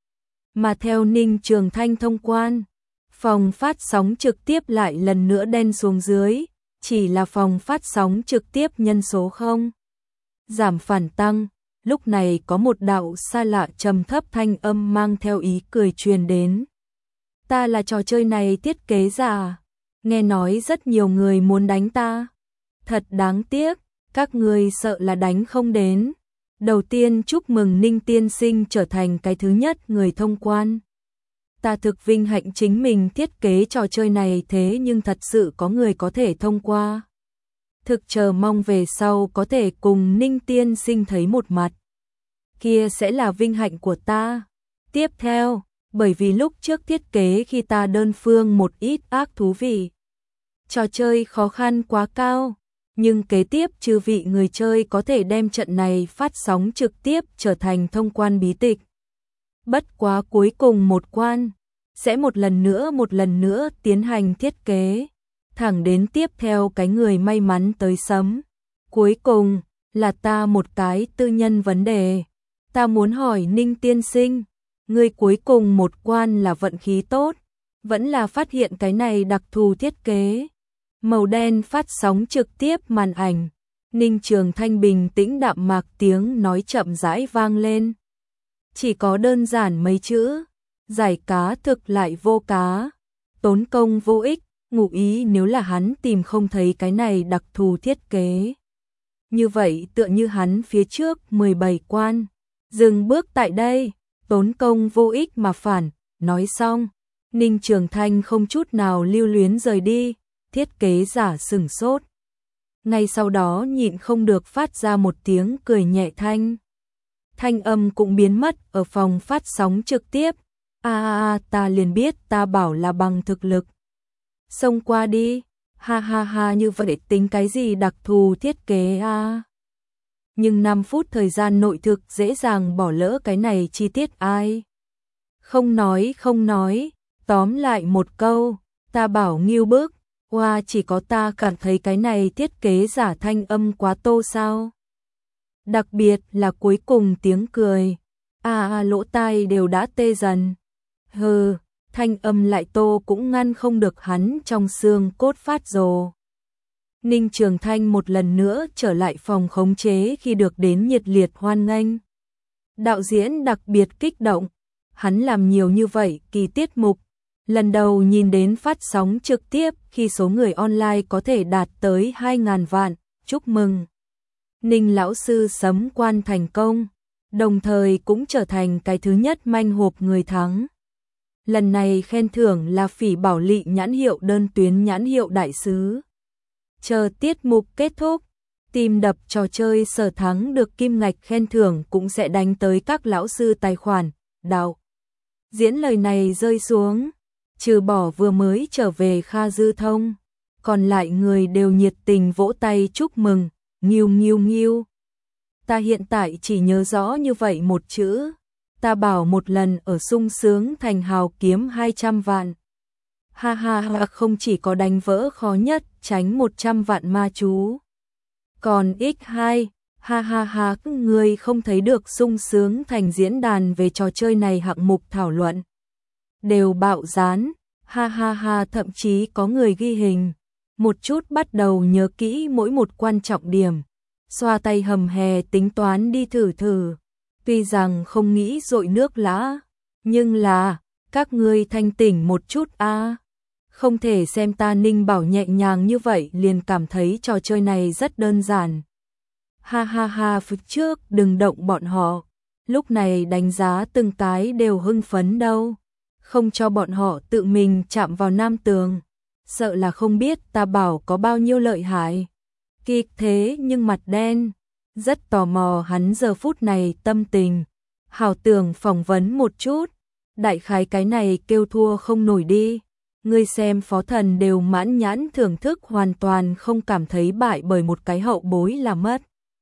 Mà theo Ninh Trường Thanh thông quan, phòng phát sóng trực tiếp lại lần nữa đen xuống dưới, chỉ là phòng phát sóng trực tiếp nhân số không giảm phản tăng. Lúc này có một đạo xa lạ trầm thấp thanh âm mang theo ý cười truyền đến. Ta là trò chơi này thiết kế giả, nghe nói rất nhiều người muốn đánh ta. Thật đáng tiếc, các người sợ là đánh không đến. Đầu tiên chúc mừng Ninh tiên sinh trở thành cái thứ nhất người thông quan. Ta thực vinh hạnh chính mình thiết kế trò chơi này thế nhưng thật sự có người có thể thông qua. Thực chờ mong về sau có thể cùng Ninh tiên sinh thấy một mặt. Kia sẽ là vinh hạnh của ta. Tiếp theo, bởi vì lúc trước thiết kế khi ta đơn phương một ít ác thú vị. Trò chơi khó khăn quá cao. Nhưng kế tiếp chư vị người chơi có thể đem trận này phát sóng trực tiếp trở thành thông quan bí tịch. Bất quá cuối cùng một quan, sẽ một lần nữa một lần nữa tiến hành thiết kế, thẳng đến tiếp theo cái người may mắn tới sớm. Cuối cùng, là ta một cái tư nhân vấn đề. Ta muốn hỏi Ninh tiên sinh, người cuối cùng một quan là vận khí tốt, vẫn là phát hiện cái này đặc thù thiết kế. Màu đen phát sóng trực tiếp màn ảnh. Ninh Trường Thanh bình tĩnh đạm mạc tiếng nói chậm rãi vang lên. Chỉ có đơn giản mấy chữ. Giải cá thực lại vô cá. Tốn công vô ích. Ngụ ý nếu là hắn tìm không thấy cái này đặc thù thiết kế. Như vậy tựa như hắn phía trước mười bảy quan. Dừng bước tại đây, tốn công vô ích mà phản, nói xong, Ninh Trường Thanh không chút nào lưu luyến rời đi, thiết kế giả sửng sốt. Ngay sau đó nhịn không được phát ra một tiếng cười nhẹ thanh. Thanh âm cũng biến mất ở phòng phát sóng trực tiếp. A a a, ta liền biết, ta bảo là bằng thực lực. Xông qua đi, ha ha ha, như vậy tính cái gì đặc thù thiết kế a? À? Nhưng năm phút thời gian nội thực dễ dàng bỏ lỡ cái này chi tiết ai? Không nói không nói, tóm lại một câu, ta bảo nghiêu bức, hoa chỉ có ta cảm thấy cái này thiết kế giả thanh âm quá tô sao? Đặc biệt là cuối cùng tiếng cười, a à, lỗ tai đều đã tê dần. Hừ, thanh âm lại tô cũng ngăn không được hắn trong xương cốt phát rồ. Ninh Trường Thanh một lần nữa trở lại phòng khống chế khi được đến nhiệt liệt hoan nghênh. Đạo diễn đặc biệt kích động, hắn làm nhiều như vậy kỳ tiết mục, lần đầu nhìn đến phát sóng trực tiếp khi số người online có thể đạt tới hai nghìn vạn, chúc mừng. Ninh lão sư sấm quan thành công, đồng thời cũng trở thành cái thứ nhất manh hộp người thắng. Lần này khen thưởng là Phỉ Bảo Lị nhãn hiệu đơn tuyến nhãn hiệu đại sứ. Chờ tiết mục kết thúc, tìm đập trò chơi sở thắng được kim ngạch khen thưởng cũng sẽ đánh tới các lão sư tài khoản. Đạo diễn lời này rơi xuống, trừ bỏ vừa mới trở về Kha Dư Thông, còn lại người đều nhiệt tình vỗ tay chúc mừng, nghiêu nghiêu nghiêu. Ta hiện tại chỉ nhớ rõ như vậy một chữ, ta bảo một lần ở sung sướng thành hào kiếm hai trăm vạn. Ha ha ha, không chỉ có đánh vỡ khó nhất, tránh một trăm vạn ma chú. Còn nhân hai, ha ha ha, người không thấy được sung sướng thành diễn đàn về trò chơi này hạng mục thảo luận. Đều bạo dán, ha ha ha, thậm chí có người ghi hình. Một chút bắt đầu nhớ kỹ mỗi một quan trọng điểm. Xoa tay hầm hè tính toán đi thử thử. Tuy rằng không nghĩ dội nước lã, nhưng là, các ngươi thanh tỉnh một chút a. À. Không thể xem ta Ninh Bảo nhẹ nhàng như vậy liền cảm thấy trò chơi này rất đơn giản. Ha ha ha, phía trước đừng động bọn họ. Lúc này đánh giá từng cái đều hưng phấn đâu. Không cho bọn họ tự mình chạm vào nam tường. Sợ là không biết ta bảo có bao nhiêu lợi hại. Kịch thế nhưng mặt đen. Rất tò mò hắn giờ phút này tâm tình. Hảo tưởng phỏng vấn một chút. Đại khái cái này kêu thua không nổi đi. Ngươi xem phó thần đều mãn nhãn thưởng thức, hoàn toàn không cảm thấy bại bởi một cái hậu bối là mất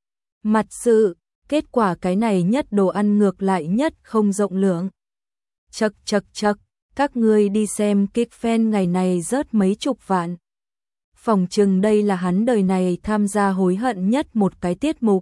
mặt sự. Kết quả cái này nhất đồ ăn ngược lại nhất không rộng lượng. Chậc chậc chậc, các ngươi đi xem kịch fan ngày này rớt mấy chục vạn. Phòng chừng đây là hắn đời này tham gia hối hận nhất một cái tiết mục.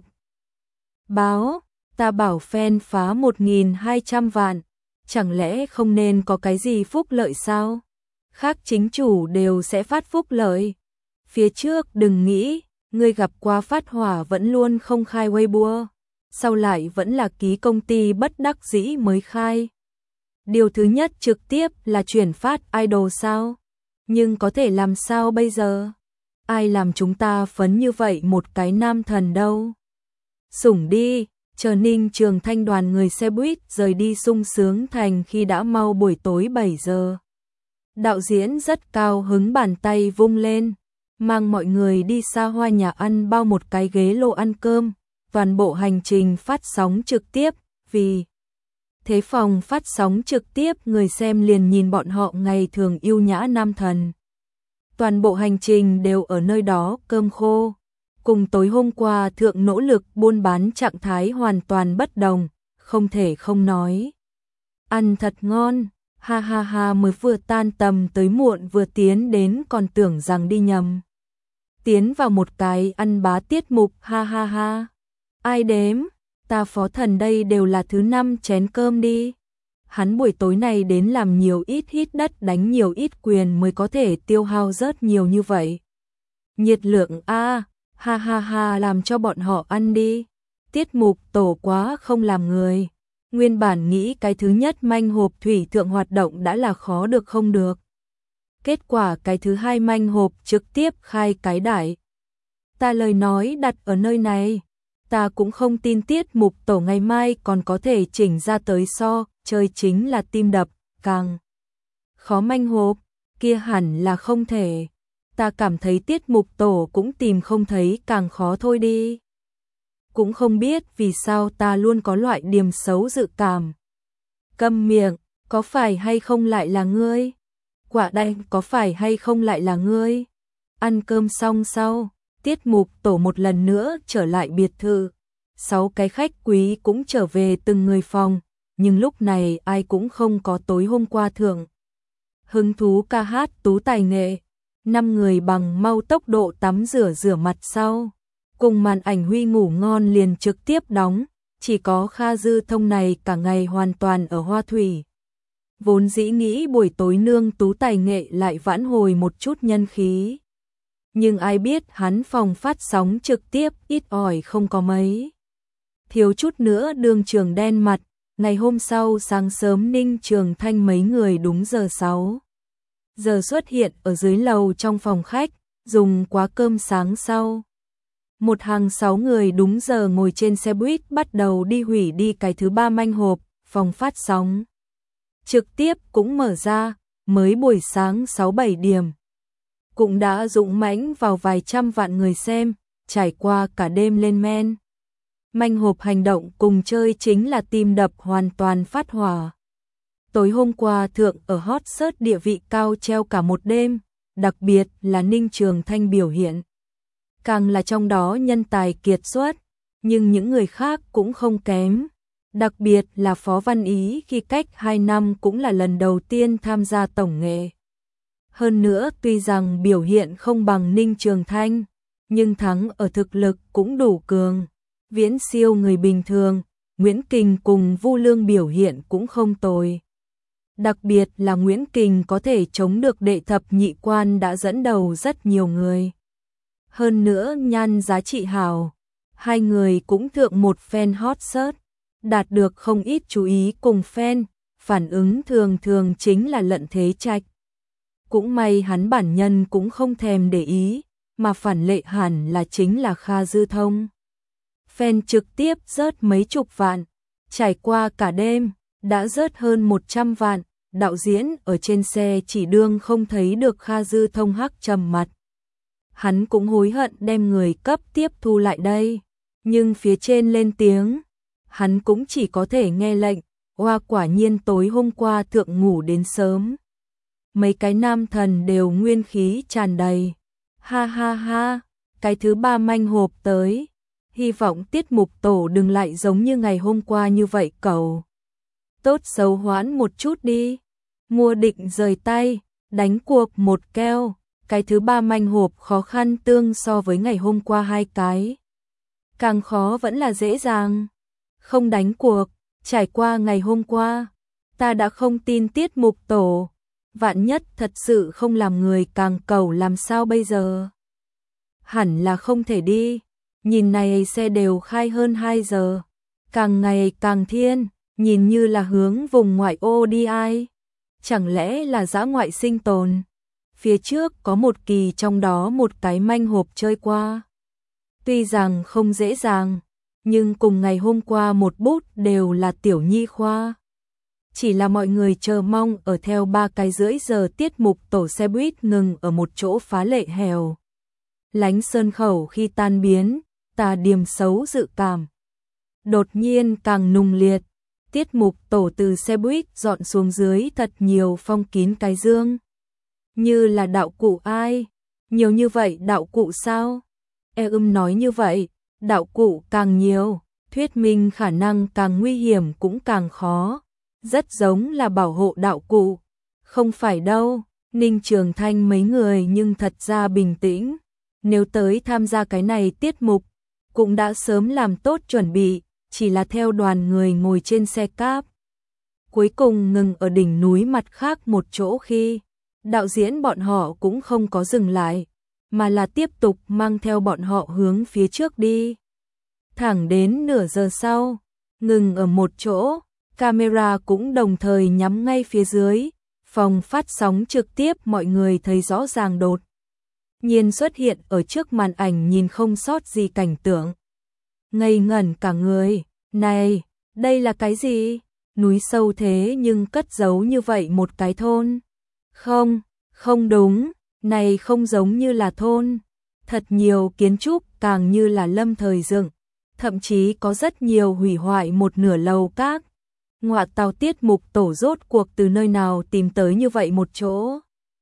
Báo, ta bảo fan phá một nghìn hai trăm vạn, chẳng lẽ không nên có cái gì phúc lợi sao? Khác chính chủ đều sẽ phát phúc lợi. Phía trước đừng nghĩ, ngươi gặp qua phát hỏa vẫn luôn không khai Weibo, sau lại vẫn là ký công ty bất đắc dĩ mới khai. Điều thứ nhất trực tiếp là chuyển phát idol sao? Nhưng có thể làm sao bây giờ? Ai làm chúng ta phấn như vậy một cái nam thần đâu? Sủng đi, chờ Ninh Trường Thanh đoàn người xe buýt rời đi sung sướng thành khi đã mau buổi tối bảy giờ. Đạo diễn rất cao hứng, bàn tay vung lên, mang mọi người đi xa hoa nhà ăn bao một cái ghế lô ăn cơm, toàn bộ hành trình phát sóng trực tiếp, vì thế phòng phát sóng trực tiếp người xem liền nhìn bọn họ ngày thường yêu nhã nam thần. Toàn bộ hành trình đều ở nơi đó cơm khô, cùng tối hôm qua thượng nỗ lực buôn bán trạng thái hoàn toàn bất đồng, không thể không nói. Ăn thật ngon. Ha ha ha, mới vừa tan tầm tới muộn vừa tiến đến còn tưởng rằng đi nhầm. Tiến vào một cái ăn bá tiết mục, ha ha ha. Ai đếm, ta phó thần đây đều là thứ năm chén cơm đi. Hắn buổi tối này đến làm nhiều ít hít đất đánh nhiều ít quyền mới có thể tiêu hao rớt nhiều như vậy. Nhiệt lượng a, ha ha ha, làm cho bọn họ ăn đi. Tiết mục tổ quá không làm người. Nguyên bản nghĩ cái thứ nhất manh hộp thủy thượng hoạt động đã là khó được không được. Kết quả cái thứ hai manh hộp trực tiếp khai cái đại. Ta lời nói đặt ở nơi này, Ta cũng không tin tiết mục tổ ngày mai còn có thể chỉnh ra tới so, chơi chính là tim đập, càng khó manh hộp, kia hẳn là không thể. Ta cảm thấy tiết mục tổ cũng tìm không thấy càng khó thôi đi. Cũng không biết vì sao ta luôn có loại điểm xấu dự cảm. Câm miệng, có phải hay không lại là ngươi? Quả đanh, có phải hay không lại là ngươi? Ăn cơm xong sau, tiết mục tổ một lần nữa trở lại biệt thự. Sáu cái khách quý cũng trở về từng người phòng, nhưng lúc này ai cũng không có tối hôm qua thượng. Hứng thú ca hát tú tài nghệ. Năm người bằng mau tốc độ tắm rửa rửa mặt sau. Cùng màn ảnh Huy ngủ ngon liền trực tiếp đóng, chỉ có Kha Dư Thông này cả ngày hoàn toàn ở Hoa Thủy. Vốn dĩ nghĩ buổi tối nương tú tài nghệ lại vãn hồi một chút nhân khí. Nhưng ai biết hắn phòng phát sóng trực tiếp ít ỏi không có mấy. Thiếu chút nữa Đường Trường đen mặt, ngày hôm sau sáng sớm Ninh Trường Thanh mấy người đúng giờ sáu giờ xuất hiện ở dưới lầu trong phòng khách, dùng quá cơm sáng sau. Một hàng sáu người đúng giờ ngồi trên xe buýt bắt đầu đi hủy đi cái thứ ba manh hộp, phòng phát sóng. Trực tiếp cũng mở ra, mới buổi sáng sáu bảy điểm. Cũng đã dũng mãnh vào vài trăm vạn người xem, trải qua cả đêm lên men. Manh hộp hành động cùng chơi chính là tim đập hoàn toàn phát hỏa. Tối hôm qua thượng ở hot search địa vị cao treo cả một đêm, đặc biệt là Ninh Trường Thanh biểu hiện. Càng là trong đó nhân tài kiệt xuất, nhưng những người khác cũng không kém. Đặc biệt là Phó Văn Ý khi cách hai năm cũng là lần đầu tiên tham gia tổng nghệ. Hơn nữa tuy rằng biểu hiện không bằng Ninh Trường Thanh, nhưng thắng ở thực lực cũng đủ cường. Viễn siêu người bình thường, Nguyễn Kình cùng Vu Lương biểu hiện cũng không tồi. Đặc biệt là Nguyễn Kình có thể chống được đệ thập nhị quan đã dẫn đầu rất nhiều người. Hơn nữa nhan giá trị hảo, hai người cũng thượng một fan hot search, đạt được không ít chú ý cùng fan, phản ứng thường thường chính là Lận Thế Trạch. Cũng may hắn bản nhân cũng không thèm để ý, mà phản lệ hẳn là chính là Kha Dư Thông. Fan trực tiếp rớt mấy chục vạn, trải qua cả đêm, đã rớt hơn một trăm vạn, đạo diễn ở trên xe chỉ đương không thấy được Kha Dư Thông hắc trầm mặt. Hắn cũng hối hận đem người cấp tiếp thu lại đây, nhưng phía trên lên tiếng, hắn cũng chỉ có thể nghe lệnh, oa quả nhiên tối hôm qua thượng ngủ đến sớm. Mấy cái nam thần đều nguyên khí tràn đầy. Ha ha ha, cái thứ ba manh hộp tới. Hy vọng tiết mục tổ đừng lại giống như ngày hôm qua như vậy cầu. Tốt xấu hoãn một chút đi. Mua định rời tay, đánh cuộc một keo. Cái thứ ba manh hộp khó khăn tương so với ngày hôm qua hai cái. Càng khó vẫn là dễ dàng. Không đánh cuộc, trải qua ngày hôm qua, ta đã không tin tiết mục tổ. Vạn nhất thật sự không làm người càng cầu làm sao bây giờ? Hẳn là không thể đi. Nhìn này xe đều khai hơn hai giờ. Càng ngày càng thiên, nhìn như là hướng vùng ngoại ô đi ai. Chẳng lẽ là dã ngoại sinh tồn? Phía trước có một kỳ trong đó một cái manh hộp chơi qua. Tuy rằng không dễ dàng, nhưng cùng ngày hôm qua một bút đều là tiểu nhi khoa. Chỉ là mọi người chờ mong ở theo ba cái rưỡi giờ tiết mục tổ xe buýt ngừng ở một chỗ phá lệ hẻo lánh sơn khẩu khi tan biến, tà điểm xấu dự cảm. Đột nhiên càng nung liệt, tiết mục tổ từ xe buýt dọn xuống dưới thật nhiều phong kín cái dương. Như là đạo cụ ai? Nhiều như vậy đạo cụ sao? E ưm nói như vậy, đạo cụ càng nhiều, thuyết minh khả năng càng nguy hiểm cũng càng khó. Rất giống là bảo hộ đạo cụ. Không phải đâu, Ninh Trường Thanh mấy người nhưng thật ra bình tĩnh. Nếu tới tham gia cái này tiết mục, cũng đã sớm làm tốt chuẩn bị, chỉ là theo đoàn người ngồi trên xe cáp. Cuối cùng ngừng ở đỉnh núi mặt khác một chỗ khi, đạo diễn bọn họ cũng không có dừng lại, mà là tiếp tục mang theo bọn họ hướng phía trước đi. Thẳng đến nửa giờ sau, ngừng ở một chỗ, camera cũng đồng thời nhắm ngay phía dưới, phòng phát sóng trực tiếp mọi người thấy rõ ràng đột nhiên xuất hiện ở trước màn ảnh nhìn không sót gì cảnh tượng. ngây ngẩn cả người. Này, đây là cái gì? Núi sâu thế nhưng cất giấu như vậy một cái thôn. Không, không đúng, này không giống như là thôn. Thật nhiều kiến trúc càng như là lâm thời dựng, thậm chí có rất nhiều hủy hoại một nửa lầu các. Ngoạ tào, Tiết Mục Tổ rốt cuộc từ nơi nào tìm tới như vậy một chỗ.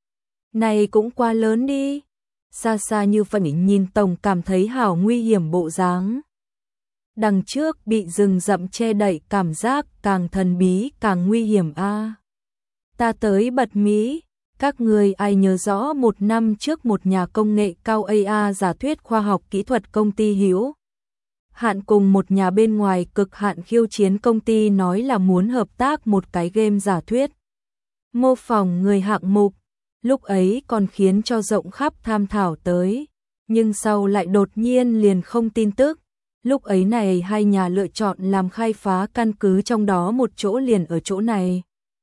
Này cũng quá lớn đi. Xa xa như vậy nhìn tổng cảm thấy hảo nguy hiểm bộ dáng. Đằng trước bị rừng rậm che đậy, cảm giác càng thần bí càng nguy hiểm a. À. Ta tới bật mí, các người ai nhớ rõ một năm trước một nhà công nghệ cao a i giả thuyết khoa học kỹ thuật công ty Hữu Hạn cùng một nhà bên ngoài cực hạn khiêu chiến công ty nói là muốn hợp tác một cái game giả thuyết mô phỏng người hạng mục, lúc ấy còn khiến cho rộng khắp tham thảo tới, nhưng sau lại đột nhiên liền không tin tức. Lúc ấy này hai nhà lựa chọn làm khai phá căn cứ, trong đó một chỗ liền ở chỗ này.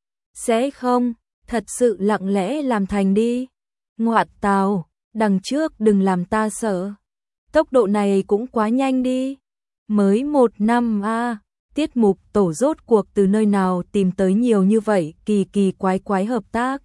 Sẽ không, thật sự lặng lẽ làm thành đi. Ngoạ tào, đằng trước đừng làm ta sợ. Tốc độ này cũng quá nhanh đi. Mới một năm a, à, Tiết Mục Tổ rốt cuộc từ nơi nào tìm tới nhiều như vậy kỳ kỳ quái quái hợp tác.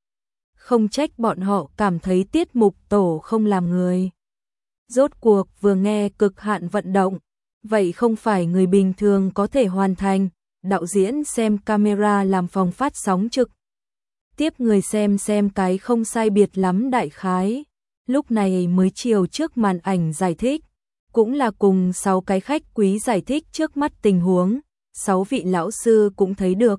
Không trách bọn họ cảm thấy Tiết Mục Tổ không làm người. Rốt cuộc vừa nghe cực hạn vận động, vậy không phải người bình thường có thể hoàn thành. Đạo diễn xem camera làm phòng phát sóng trực tiếp, người xem xem cái không sai biệt lắm đại khái. Lúc này mới chiều trước màn ảnh giải thích, cũng là cùng sáu cái khách quý giải thích trước mắt tình huống, sáu vị lão sư cũng thấy được.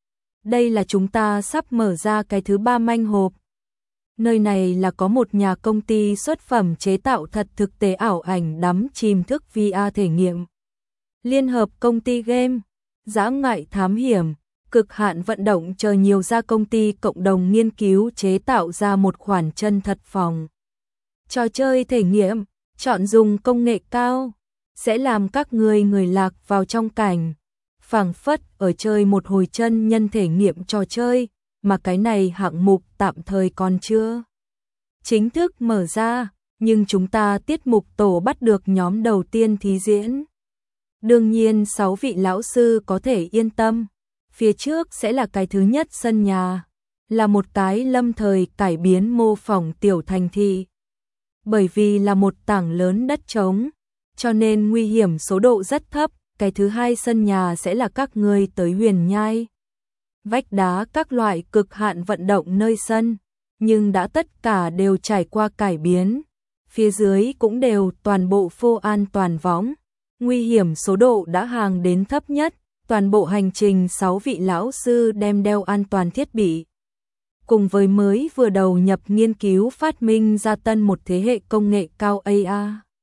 Đây là chúng ta sắp mở ra cái thứ ba manh hộp. Nơi này là có một nhà công ty xuất phẩm chế tạo thật thực tế ảo ảnh đắm chìm thức vê rờ thể nghiệm. Liên hợp công ty game, dã ngoại thám hiểm, cực hạn vận động chờ nhiều gia công ty cộng đồng nghiên cứu chế tạo ra một khoản chân thật phòng. Trò chơi thể nghiệm, chọn dùng công nghệ cao, sẽ làm các người người lạc vào trong cảnh, phảng phất ở chơi một hồi chân nhân thể nghiệm trò chơi, mà cái này hạng mục tạm thời còn chưa chính thức mở ra, nhưng chúng ta Tiết Mục Tổ bắt được nhóm đầu tiên thí diễn. Đương nhiên sáu vị lão sư có thể yên tâm, phía trước sẽ là cái thứ nhất sân nhà, là một cái lâm thời cải biến mô phỏng tiểu thành thị. Bởi vì là một tảng lớn đất trống, cho nên nguy hiểm số độ rất thấp. Cái thứ hai sân nhà sẽ là các ngươi tới Huyền Nhai, vách đá các loại cực hạn vận động nơi sân, nhưng đã tất cả đều trải qua cải biến. Phía dưới cũng đều toàn bộ phô an toàn võng, nguy hiểm số độ đã hàng đến thấp nhất. Toàn bộ hành trình sáu vị lão sư đem đeo an toàn thiết bị, cùng với mới vừa đầu nhập nghiên cứu phát minh ra tân một thế hệ công nghệ cao a i.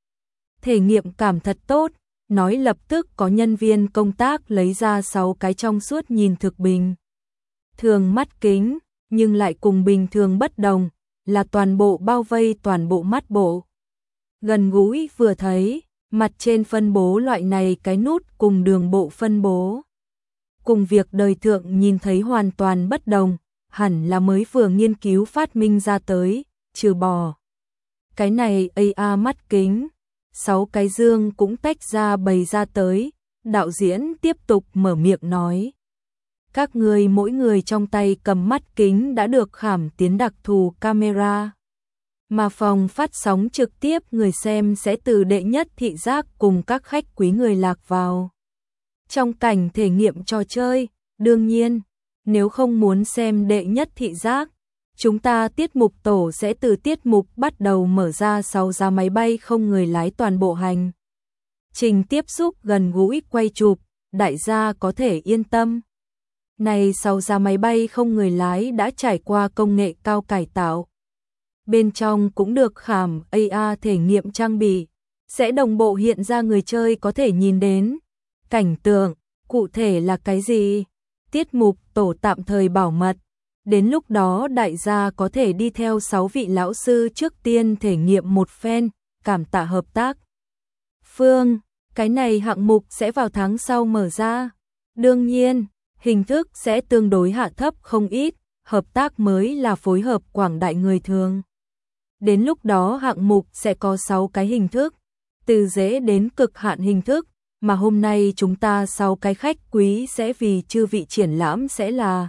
Thể nghiệm cảm thật tốt, nói lập tức có nhân viên công tác lấy ra sáu cái trong suốt nhìn thực bình thường mắt kính, nhưng lại cùng bình thường bất đồng, là toàn bộ bao vây toàn bộ mắt bộ. Gần gũi vừa thấy, mặt trên phân bố loại này cái nút cùng đường bộ phân bố. Cùng việc đời thượng nhìn thấy hoàn toàn bất đồng, hẳn là mới vừa nghiên cứu phát minh ra tới, trừ bỏ. Cái này a i mắt kính, sáu cái dương cũng tách ra bày ra tới, đạo diễn tiếp tục mở miệng nói. Các người mỗi người trong tay cầm mắt kính đã được khảm tiến đặc thù camera. Mà phòng phát sóng trực tiếp người xem sẽ từ đệ nhất thị giác cùng các khách quý người lạc vào trong cảnh thể nghiệm trò chơi. Đương nhiên, nếu không muốn xem đệ nhất thị giác, chúng ta Tiết Mục Tổ sẽ từ tiết mục bắt đầu mở ra sáu giá máy bay không người lái toàn bộ hành trình tiếp xúc gần gũi quay chụp, đại gia có thể yên tâm. Này sáu giá máy bay không người lái đã trải qua công nghệ cao cải tạo. Bên trong cũng được khảm a i thể nghiệm trang bị, sẽ đồng bộ hiện ra người chơi có thể nhìn đến. Cảnh tượng, cụ thể là cái gì? Tiết Mục Tổ tạm thời bảo mật. Đến lúc đó đại gia có thể đi theo sáu vị lão sư trước tiên thể nghiệm một phen, cảm tạ hợp tác. Phương, cái này hạng mục sẽ vào tháng sau mở ra. Đương nhiên, hình thức sẽ tương đối hạ thấp không ít, hợp tác mới là phối hợp quảng đại người thường. Đến lúc đó hạng mục sẽ có sáu cái hình thức, từ dễ đến cực hạn hình thức, mà hôm nay chúng ta sau cái khách quý sẽ vì chư vị triển lãm sẽ là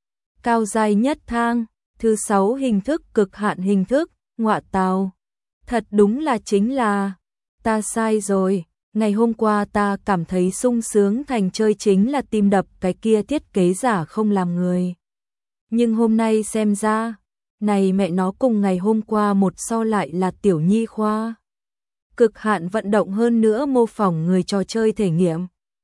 cao giai nhất thang, thứ sáu hình thức cực hạn hình thức, ngọa tào. Thật đúng là chính là, ta sai rồi, ngày hôm qua ta cảm thấy sung sướng thành chơi chính là tim đập cái kia thiết kế giả không làm người. Nhưng hôm nay xem ra, này mẹ nó cùng ngày hôm qua một so lại là tiểu nhi khoa. Cực hạn vận động hơn nữa mô phỏng người trò chơi thể nghiệm.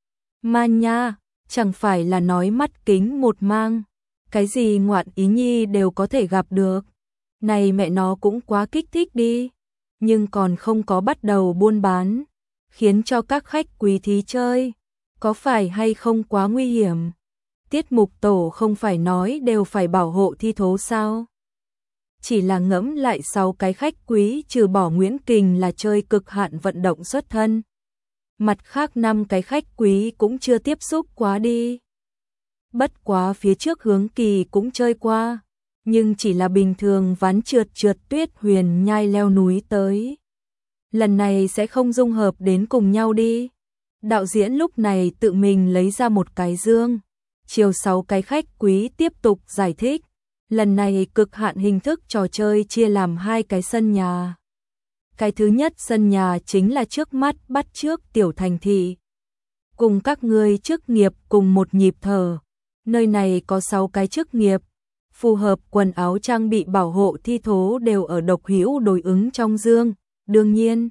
Ma nha, chẳng phải là nói mắt kính một mang, cái gì ngoạn ý nhi đều có thể gặp được. Này mẹ nó cũng quá kích thích đi, nhưng còn không có bắt đầu buôn bán, khiến cho các khách quý thí chơi, có phải hay không quá nguy hiểm? Tiết mục tổ không phải nói đều phải bảo hộ thi thố sao? Chỉ là ngẫm lại sau cái khách quý trừ bỏ Nguyễn Kình là chơi cực hạn vận động xuất thân. Mặt khác năm cái khách quý cũng chưa tiếp xúc quá đi. Bất quá phía trước Hướng Kỳ cũng chơi qua, nhưng chỉ là bình thường ván trượt trượt tuyết huyền nhai leo núi tới. Lần này sẽ không dung hợp đến cùng nhau đi. Đạo diễn lúc này tự mình lấy ra một cái dương. Chiều sáu cái khách quý tiếp tục giải thích. Lần này cực hạn hình thức trò chơi chia làm hai cái sân nhà. Cái thứ nhất sân nhà chính là trước mắt bắt trước tiểu thành thị. Cùng các ngươi chức nghiệp cùng một nhịp thở. Nơi này có sáu cái chức nghiệp. Phù hợp quần áo trang bị bảo hộ thi thố đều ở độc hữu đối ứng trong dương. Đương nhiên,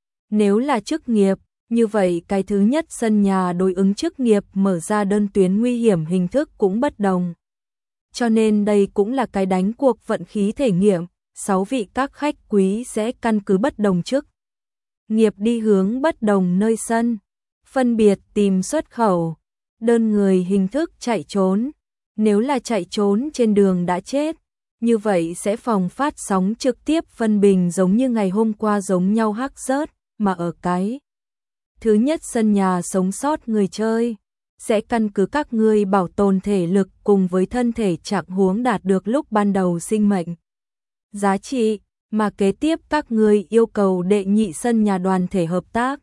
nếu là chức nghiệp, như vậy cái thứ nhất sân nhà đối ứng chức nghiệp mở ra đơn tuyến nguy hiểm hình thức cũng bất đồng. Cho nên đây cũng là cái đánh cuộc vận khí thể nghiệm, sáu vị các khách quý sẽ căn cứ bất đồng chức nghiệp đi hướng bất đồng nơi sân, phân biệt tìm xuất khẩu, đơn người hình thức chạy trốn. Nếu là chạy trốn trên đường đã chết, như vậy sẽ phòng phát sóng trực tiếp phân bình giống như ngày hôm qua giống nhau hắc rớt, mà ở cái thứ nhất sân nhà sống sót người chơi sẽ căn cứ các ngươi bảo tồn thể lực cùng với thân thể trạng huống đạt được lúc ban đầu sinh mệnh giá trị, mà kế tiếp các ngươi yêu cầu đệ nhị sân nhà đoàn thể hợp tác.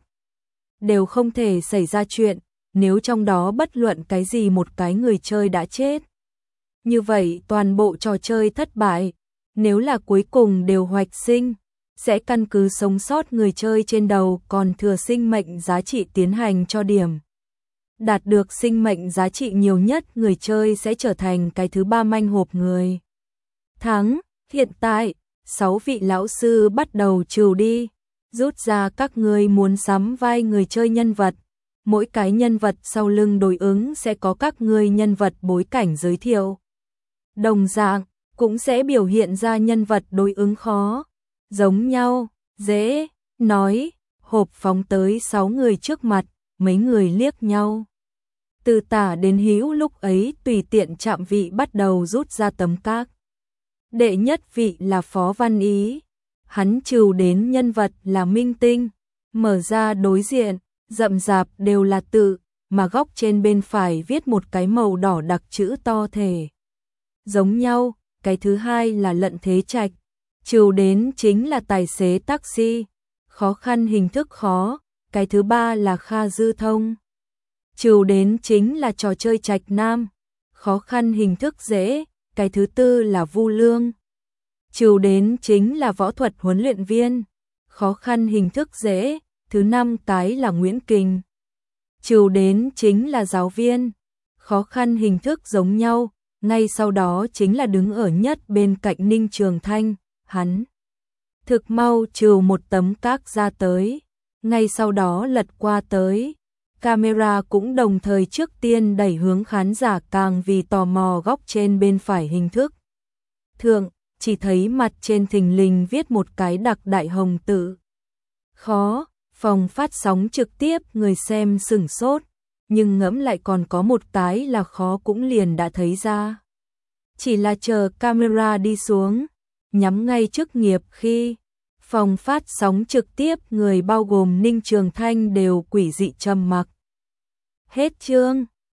Đều không thể xảy ra chuyện, nếu trong đó bất luận cái gì một cái người chơi đã chết. Như vậy toàn bộ trò chơi thất bại, nếu là cuối cùng đều hoạch sinh, sẽ căn cứ sống sót người chơi trên đầu còn thừa sinh mệnh giá trị tiến hành cho điểm. Đạt được sinh mệnh giá trị nhiều nhất người chơi sẽ trở thành cái thứ ba manh hộp người thắng. Hiện tại, sáu vị lão sư bắt đầu trừ đi, rút ra các ngươi muốn sắm vai người chơi nhân vật. Mỗi cái nhân vật sau lưng đối ứng sẽ có các ngươi nhân vật bối cảnh giới thiệu. Đồng dạng, cũng sẽ biểu hiện ra nhân vật đối ứng khó, giống nhau, dễ, nói, hộp phóng tới sáu người trước mặt, mấy người liếc nhau. Từ tả đến hữu lúc ấy tùy tiện chạm vị bắt đầu rút ra tấm các. Đệ nhất vị là Phó Văn Ý, hắn trừ đến nhân vật là Minh Tinh, mở ra đối diện, rậm rạp đều là tự, mà góc trên bên phải viết một cái màu đỏ đặc chữ to thể. Giống nhau, cái thứ hai là Lận Thế Trạch, trừ đến chính là tài xế taxi, khó khăn hình thức khó, cái thứ ba là Kha Dư Thông. Trừ đến chính là trò chơi Trạch Nam, khó khăn hình thức dễ, cái thứ tư là Vu Lương. Trừ đến chính là võ thuật huấn luyện viên, khó khăn hình thức dễ, thứ năm cái là Nguyễn Kình. Trừ đến chính là giáo viên, khó khăn hình thức giống nhau, ngay sau đó chính là đứng ở nhất bên cạnh Ninh Trường Thanh, hắn thực mau trừ một tấm các ra tới, ngay sau đó lật qua tới. Camera cũng đồng thời trước tiên đẩy hướng khán giả càng vì tò mò góc trên bên phải hình thức. Thượng, chỉ thấy mặt trên thình lình viết một cái đặc đại hồng tự. Khó, phòng phát sóng trực tiếp người xem sửng sốt, nhưng ngẫm lại còn có một cái là khó cũng liền đã thấy ra. Chỉ là chờ camera đi xuống, nhắm ngay chức nghiệp khi phòng phát sóng trực tiếp người bao gồm Ninh Trường Thanh đều quỷ dị trầm mặc. Hết chương.